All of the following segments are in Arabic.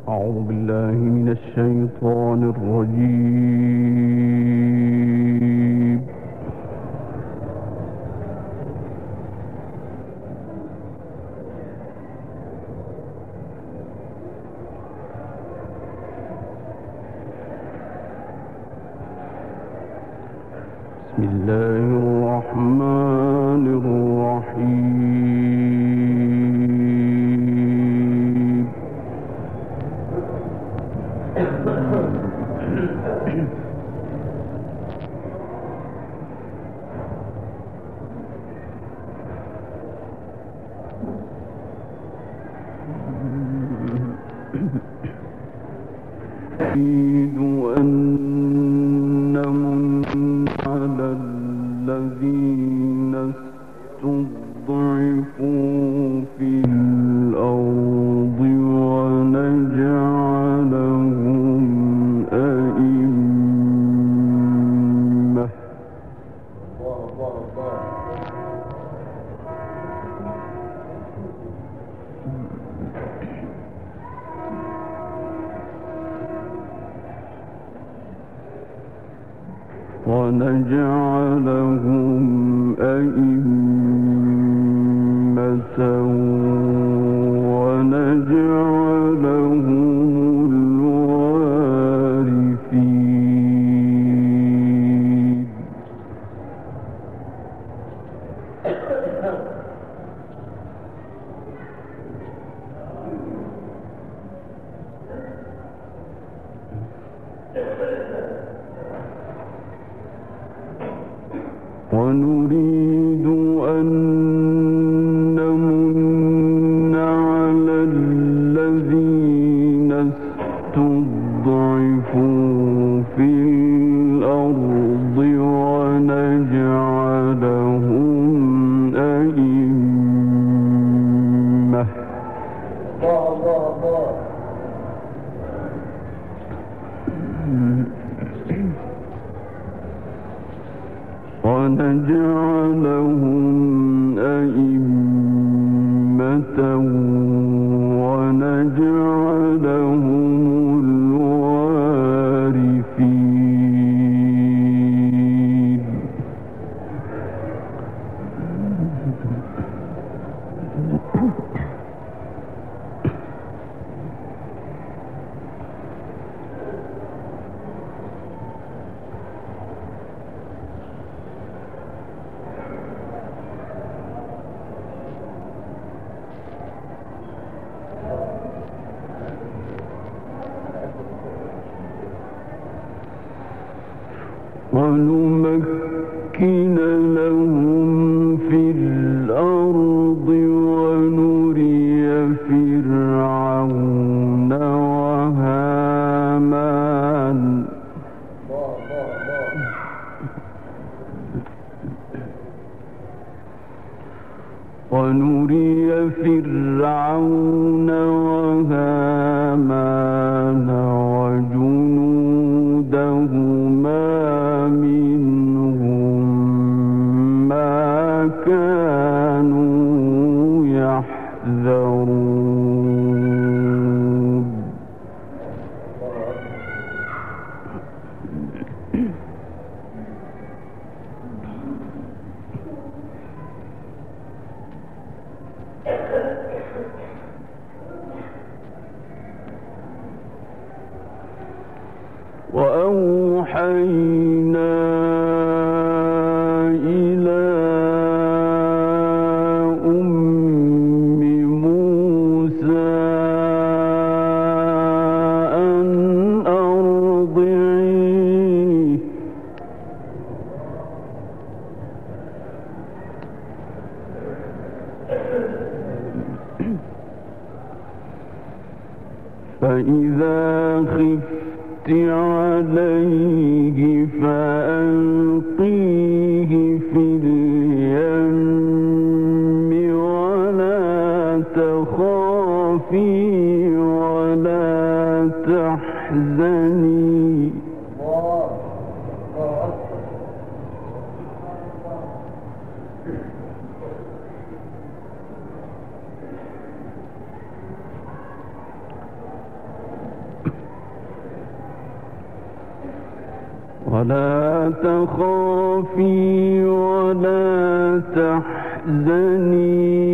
أعوذ بالله من الشيطان الرجيم. بسم الله الرحمن الرحيم. نريد أن نمن على الذين استضعفوا في الأرض ونجعلهم أئمة ونجعلهم الوارثين. ونريد أن نمن على الذين استضعفوا في الأرض ونجعلهم أئمة ونجعلهم الوارثين. ونمكن لهم في الأرض ونري فرعون وهامان وجنودهما منهم ما كانوا يحذرون. وأوحينا إلى أم موسى أن أرضعيه فإذا خفت عليه فألقيه في اليم ولا تخافي ولا تحزني ولا تخافي ولا تحزني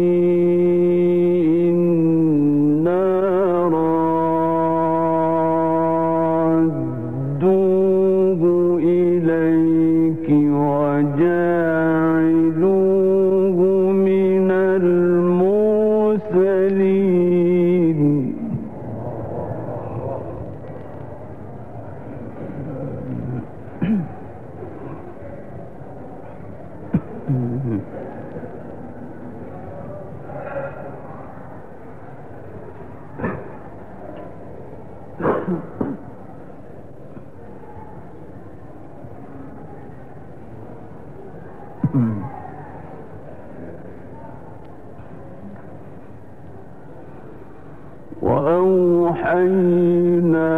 وأوحينا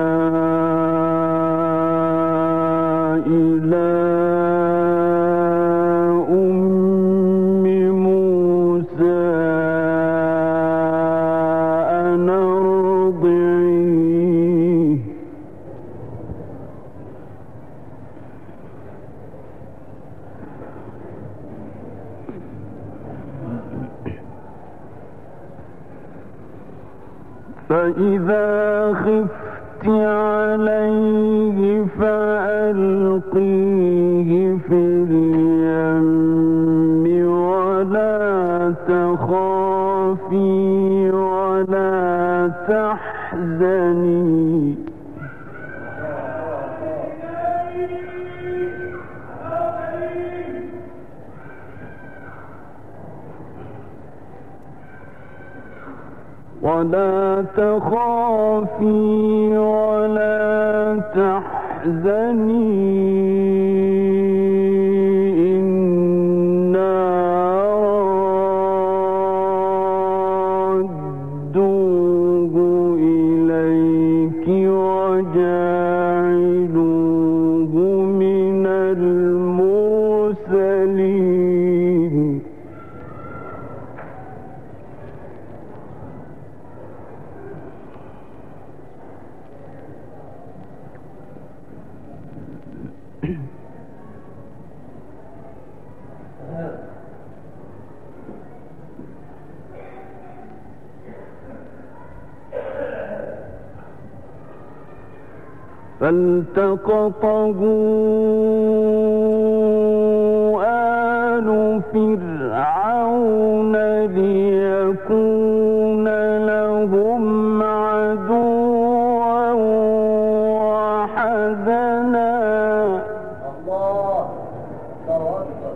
إلى أم موسى أن أرضعيه فإذا خفت عليه فألقيه في اليم ولا تخافي ولا تحزني ولا تخافي ولا تحزني إنا رادوه إليك وجاعلوه من المرسلين فالتقطه آل فرعون ليكون لهم عدوا وحزنا الله أكبر.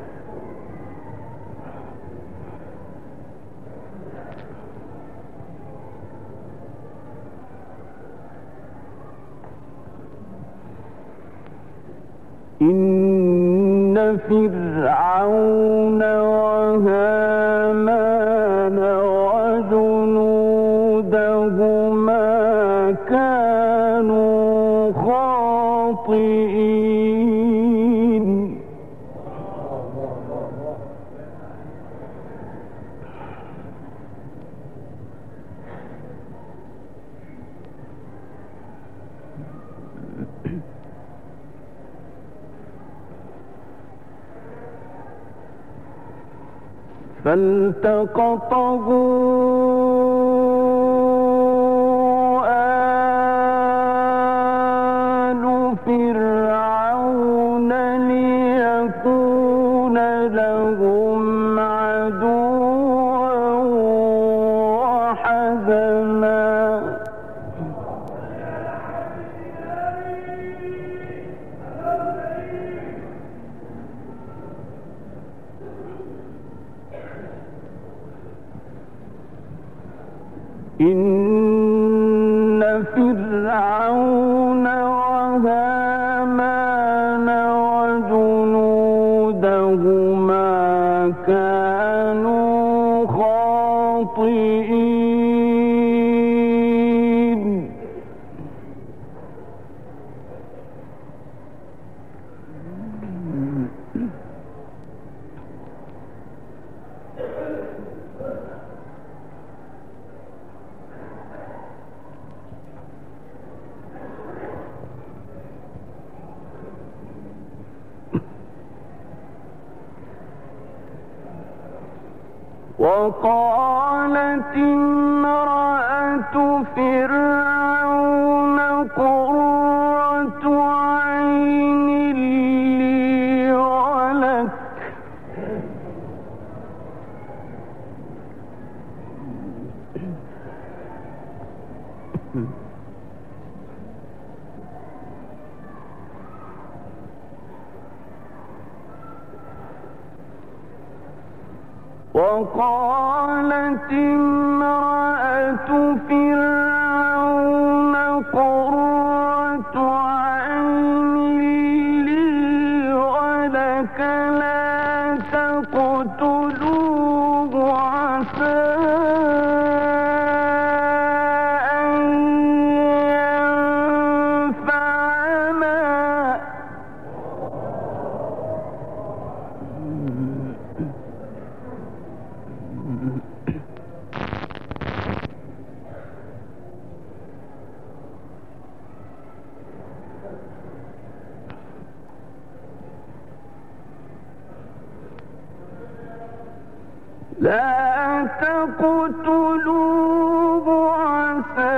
إن فرعون وهامان وجنودهما كانوا خاطئين فالتقطه آل فرعون ليكون لهم عدوا وحزنا إن فرعون وهامان وجنودهما كانوا خاطئين وقالت امرأة فرعون قرة عين لي ولك وقالت امرأة فرعون قرة عين لي ولك لا تقتلوه عسى أن ينفعنا لا تقتلوه عسى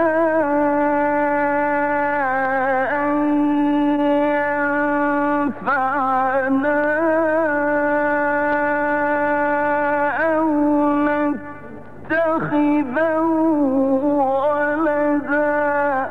أن ينفعنا أو نتخذه ولدا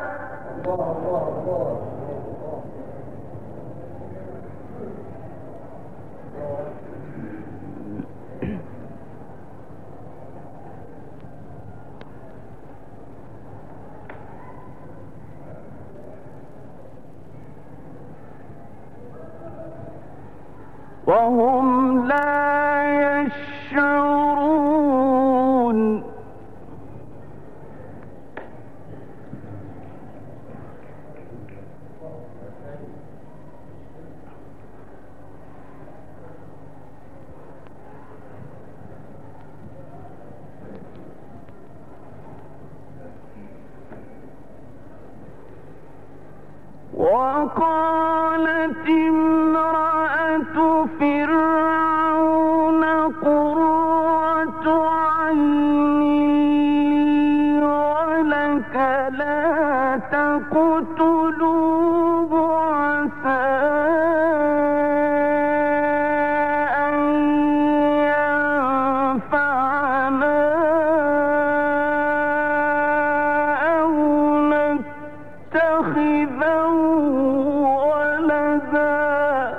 وهم لا يشعرون وقالت امرأة فرعون قرة عين لي ولك لا تقتلوه عسى أن ينفعنا أو نتخذه ولدا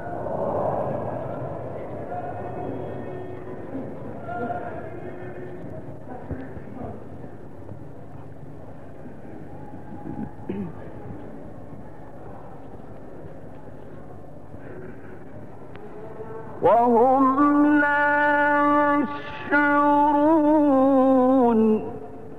وهم لا يشعرون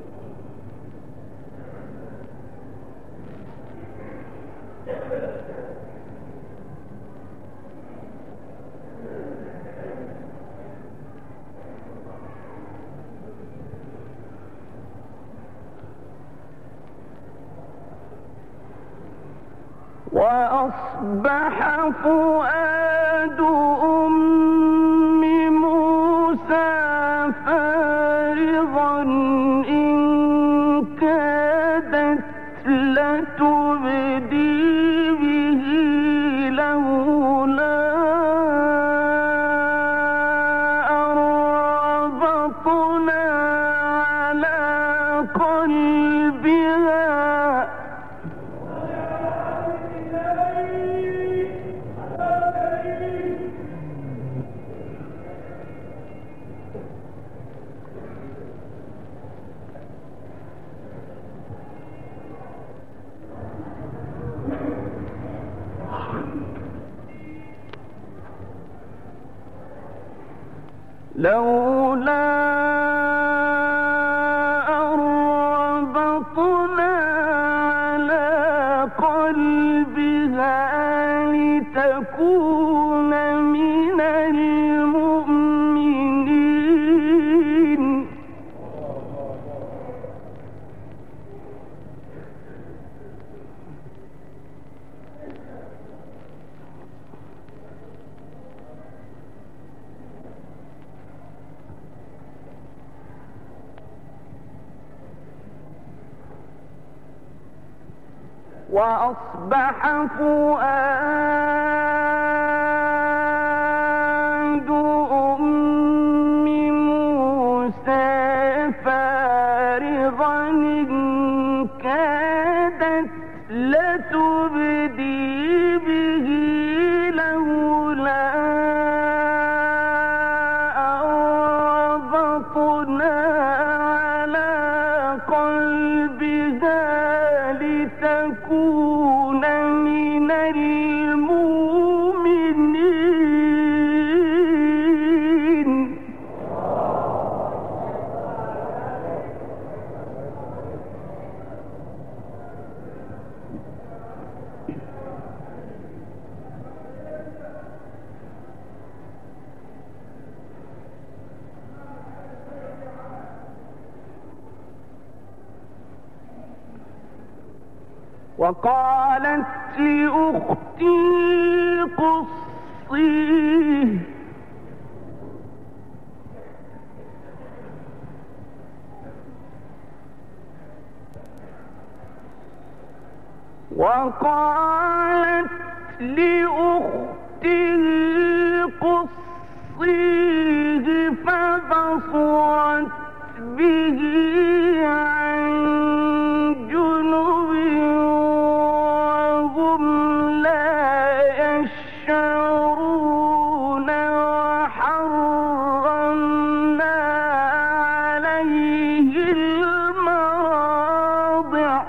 وأصبح فؤاد أم موسى فارغا إن كادت لتبدي به لولا أن ربطنا على قلبها لولا أن ربطنا على قلبها لتكون من المؤمنين وأصبح فؤاد أم موسى فارغا إن كادت لتبدي به لولا أن ربطنا على قلبها لتكون من المؤمنين. وقالت لأختي قصيه وقالت لأخته قصيه فبصرت به عن جنب وهم لا يشعرون وحرمنا عليه المراضع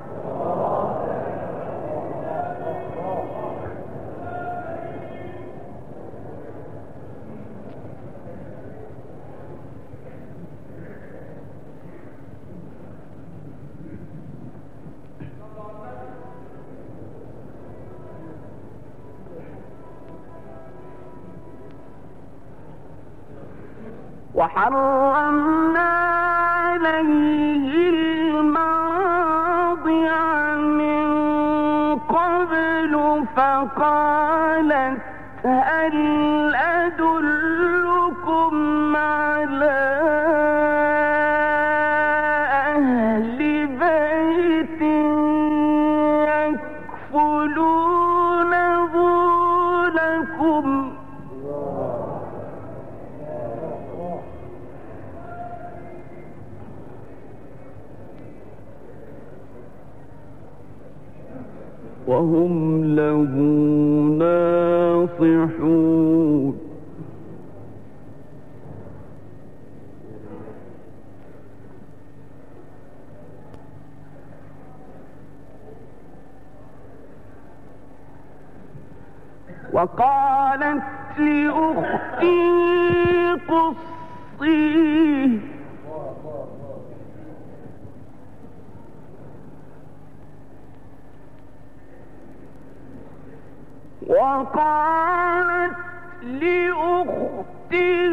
وحرمنا عليه المراضع من قبل فقالت هل أدلكم على أهل بيت يكفلونه لكم وهم له ناصحون. وقالت لأختي قصيه وقالت لأخته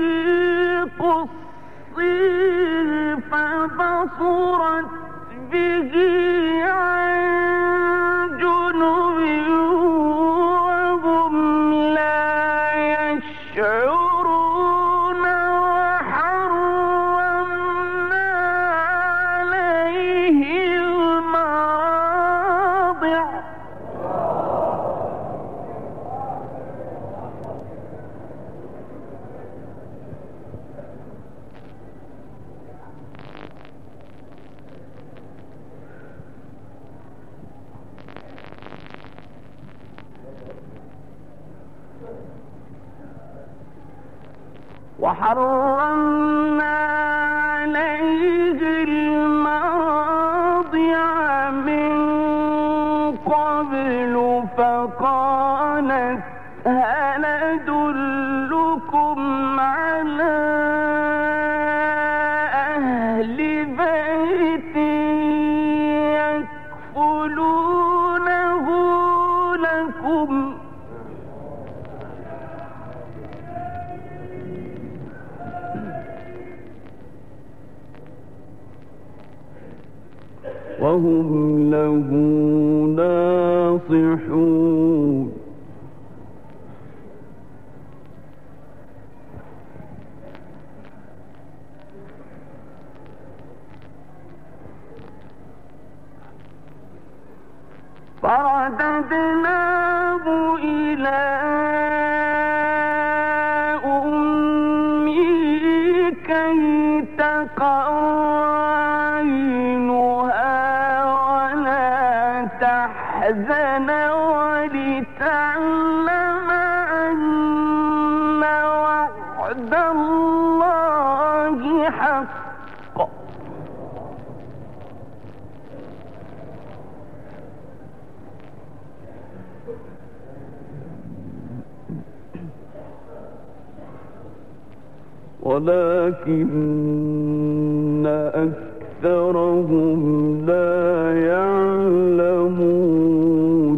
قصيه فبصرت به عن جنب وهم لا يشعرون وحرمنا عليه المراضع وحرمنا عليه المراضع من قبل فقالت هل أدلكم على أهل بيت يكفلونه لكم وهم له ناصحون. فرددناه إلى أمه كي تقر عينها ولا تحزن ولتعلم أن وعد الله حق ولكن أكثرهم لا يعلمون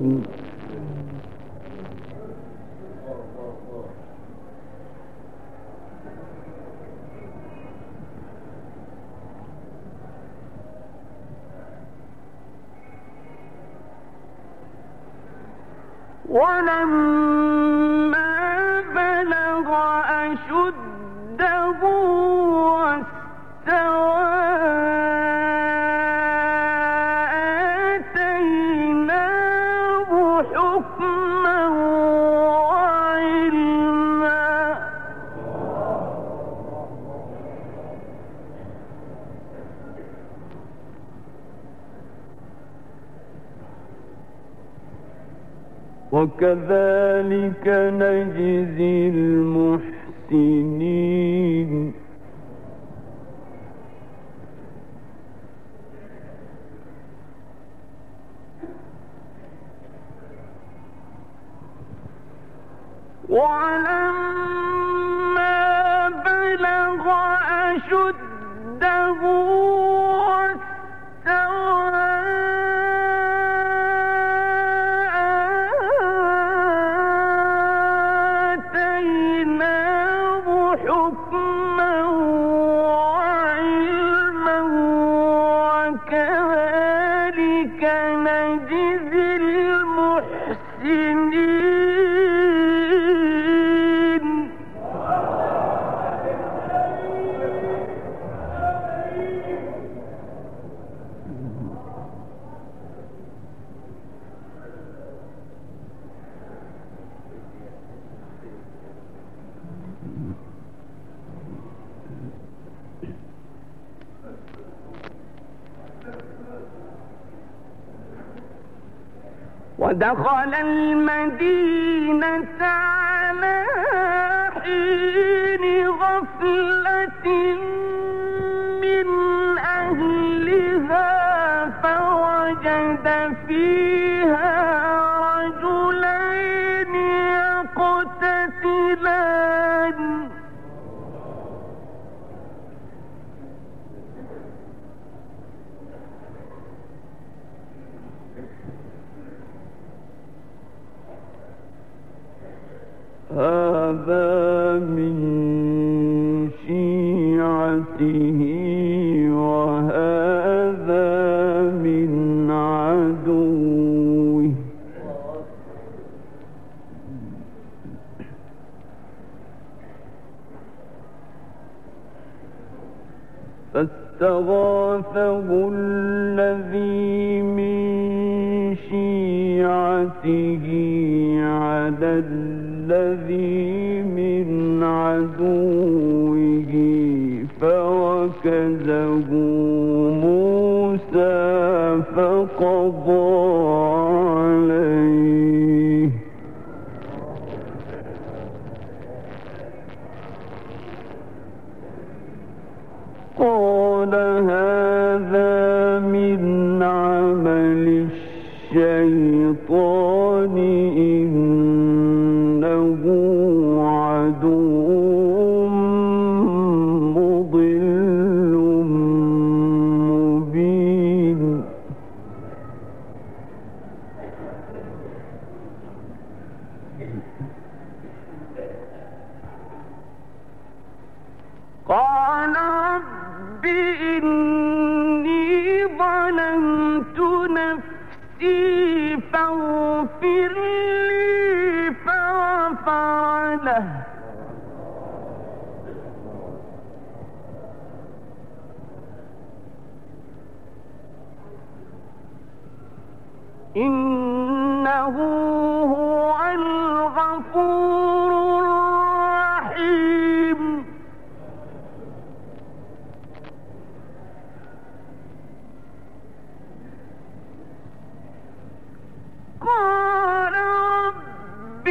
ولما بلغ أشده واستوى آتيناه حكما وعلما وكذلك نجزي المحسنين ولما بلغ أشده واستوى آتيناه حكما وعلما وكذلك نجزي المحسنين ودخل المدينة على حين غفلة من أهلها فوجد فيها رجلين يقتتلان هذا من شيعته وهذا من عدوه فاستغاثه الذي من شيعته على الذي من عدوه فوكزه موسى فقضى عليه قال هذا من عمل الشيطان إنه عدو مضل مبين قال رب إني ظلمت نفسي فاغفر لي فغفر له إن إنه هو الغفور الرحيم قال رب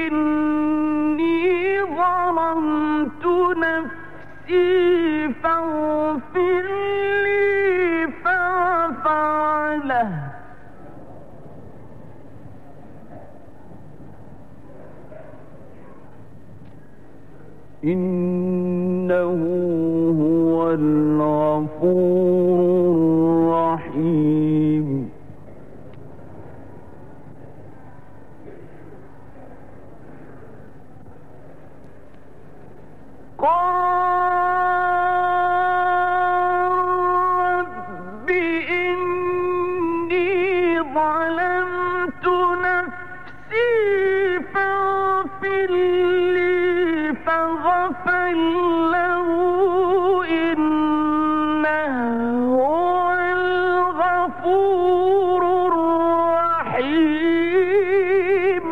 إني ظلمت نفسي فاغفر لي فغفر له إنه هو الغفور الرحيم قال رب إني ظلمت نفسي فاغفر لي فغفر له إنه هو الغفور الرحيم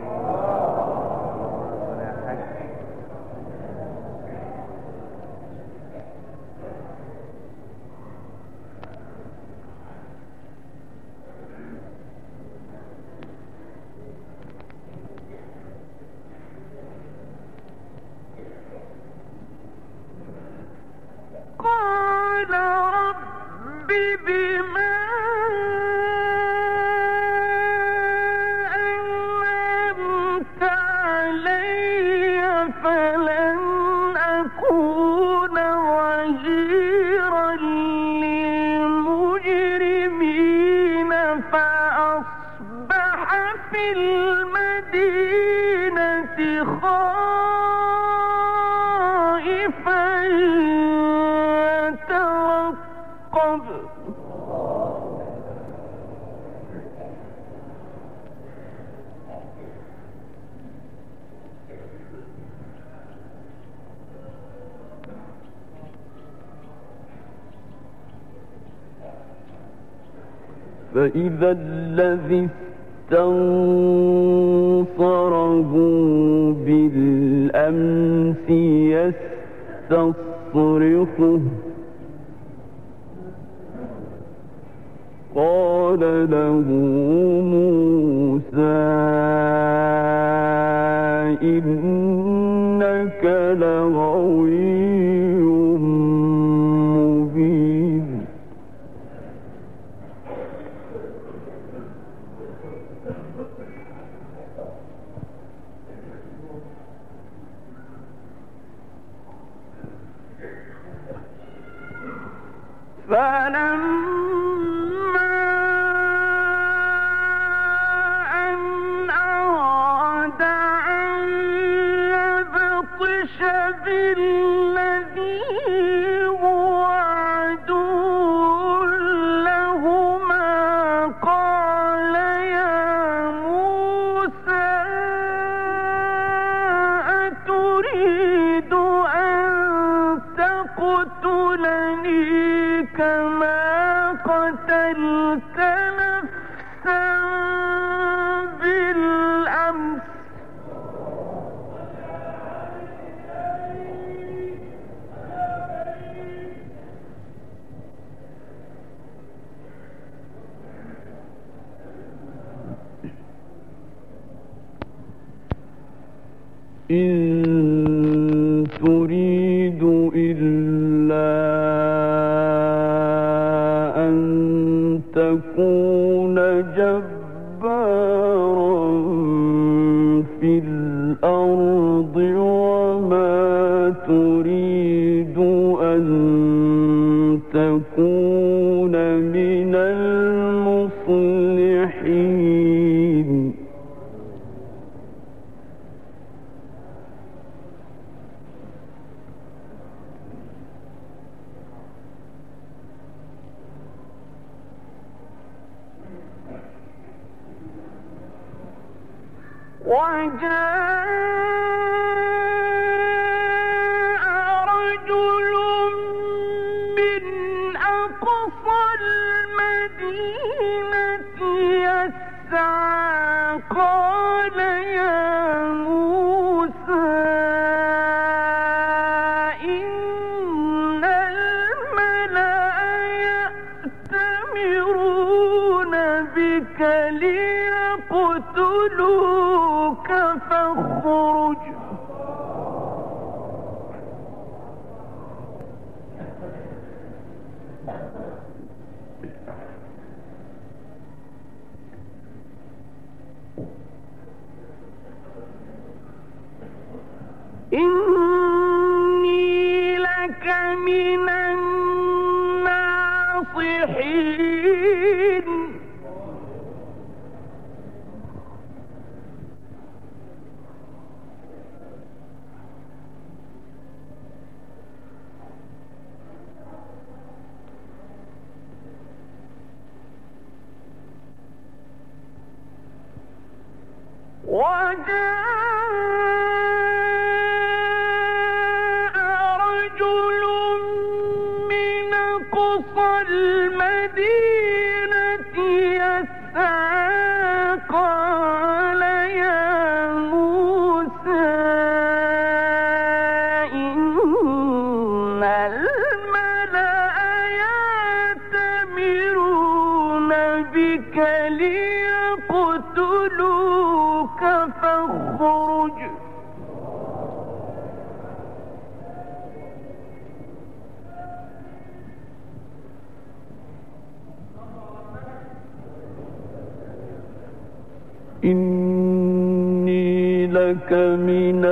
قال رب بما أنعمت علي فلن أكون ظهيرا للمجرمين فأصبح في المدينة خائفا يترقب فإذا الذي استنصره بالأمس يستصرخه قال له موسى إنك لغوي مبين فلما أن أراد أن يبطش بالذي هو عدو لهما قال يا موسى أتريد أن تقتلني كما قتلت نفسا بالأمس إن تريد إلا أن تكون جبارا في الأرض وما تريد أن تكون من المصلحين وجاء رجل من أقصى المدينة يسعى اقتلوك فاخرج إني لك من الناصحين وجاء رجل من أقصى المدينة يسعى قال يا موسى إن الملأ يأتمرون بك ليقتلوك فاخرج إني لك من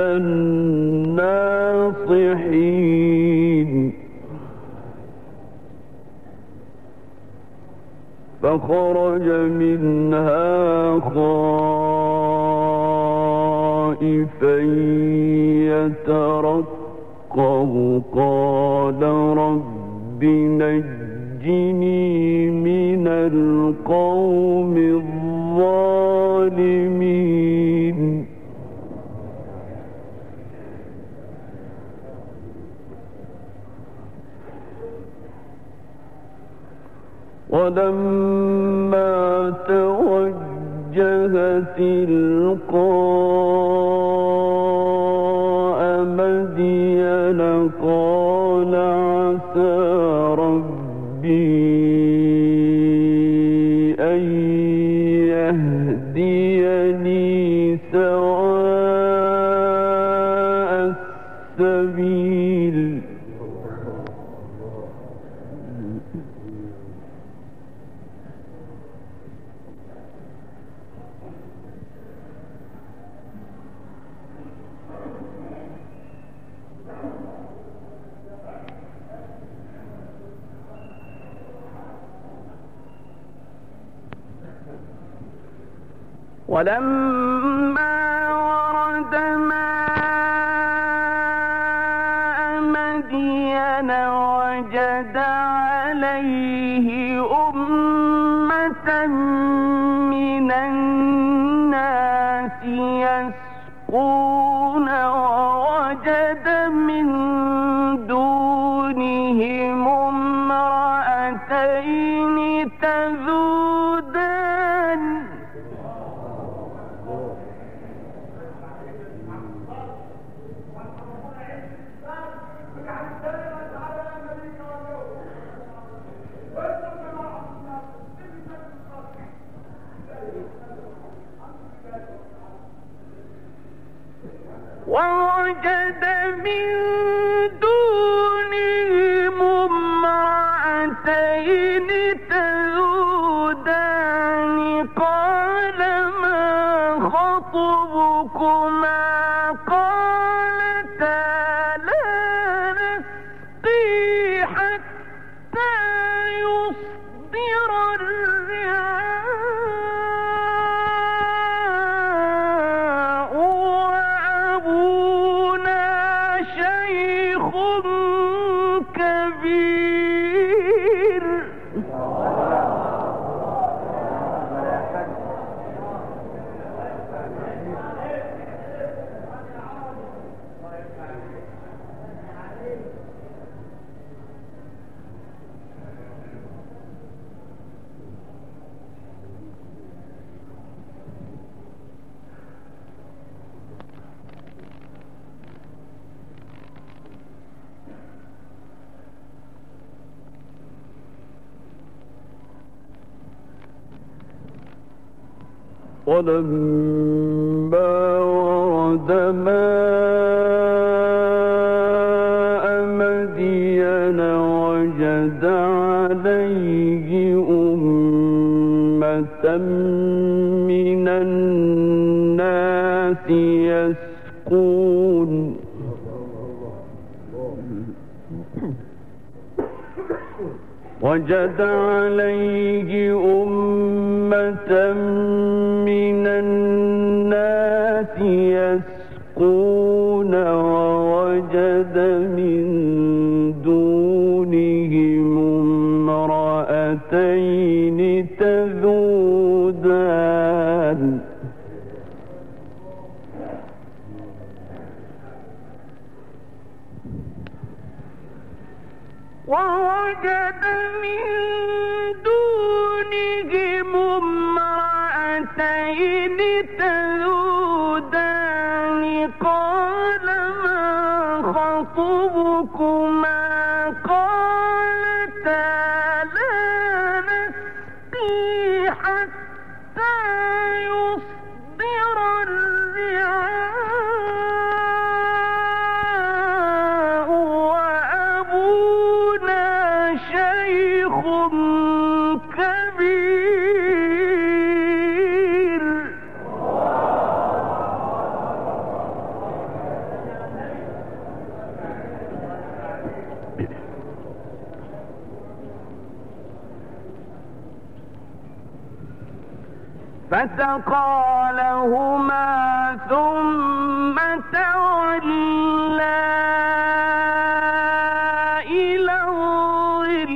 الناصحين فخرج منها خائفا يترقب قال رب نجني من القوم الظالمين ولما توجه تلقاء مدين قال عسى ربي أن يهديني سواء السبيل ولما ورد ماء مدين وجد عليه أمة من الناس يسقون ووجد من دونهم امرأتين تذودان ووجد من دونهم امرأتين تذودان قال ما خطبكما قالتا لا نسقي حتى يصدر الرعاء وأبونا شيخ ولما ورد ماء مدين وجد عليه أمة من الناس يسقون وجد عليه أمة من الناس يسقون ووجد من دونهم امرأتين تذودان ووجد من دونهم امرأتين تذودان قال ما خطبكما قالتا لا نسقي حتى يصدر الرعاء وأبونا شيخ كبير فسقى لهما ثم تولى إلى الظل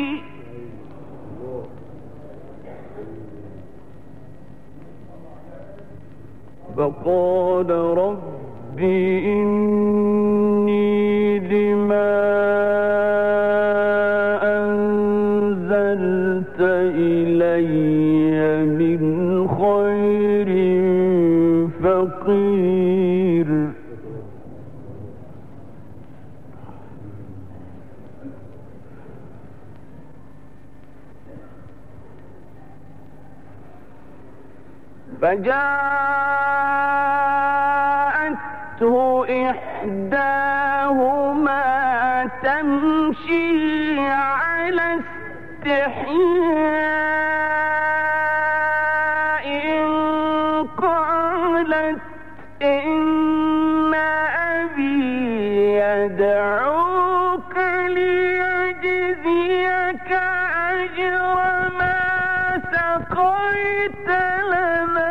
فقال رب إني لما أنزلت إلي من خير فقير فجاءته إحداهما تمشي على استحياء قالت إن أبي يدعوك ليجزيك أجر ما سقيت لنا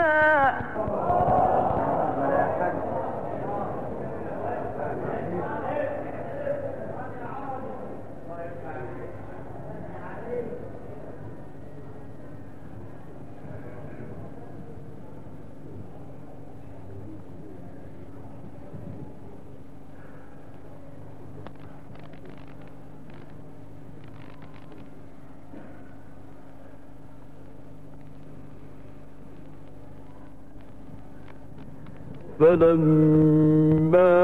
فلما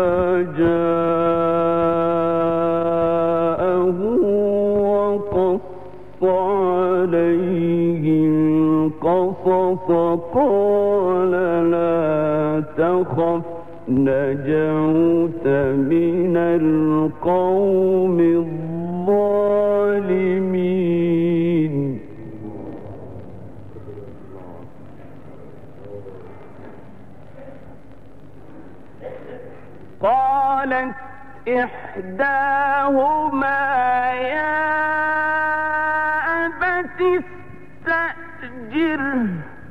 جاءه وقص عليه القصص قال لا تخف نجوت من القوم الظالمين قالت إحداهما يا أبت استأجره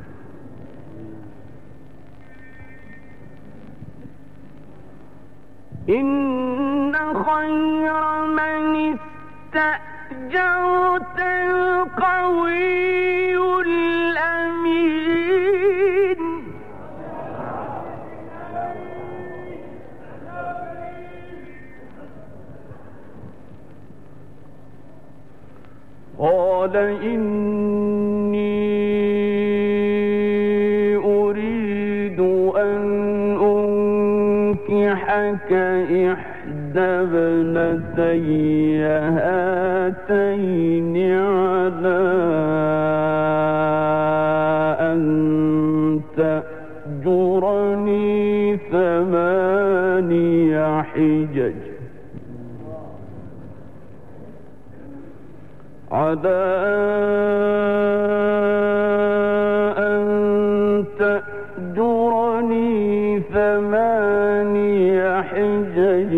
إن خير من استأجرت القوي الأمين قال إني أريد أن أنكحك إحدى ابنتي هاتين على أن تأجرني 8 حجج على أن تأجرني 8 حجج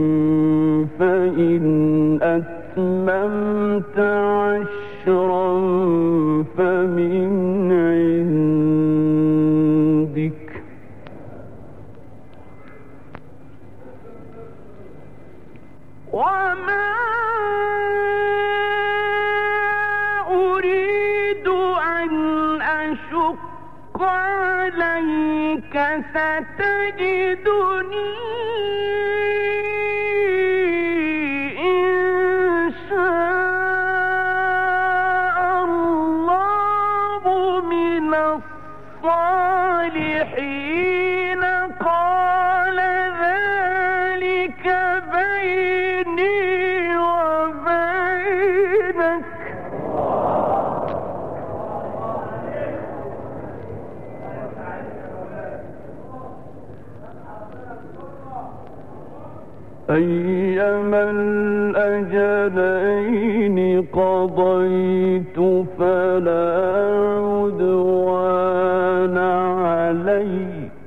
فإن أتممت 10 فمن عندك وما أريد أن أشق عليك ستجدني إن شاء الله من الصالحين قال ذلك بيني وبينك أيما الأجلين قضيت فلا عدوان علي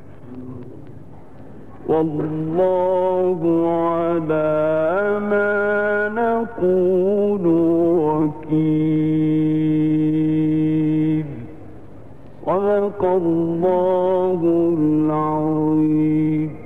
والله على ما نقول وكيل صدق الله العظيم.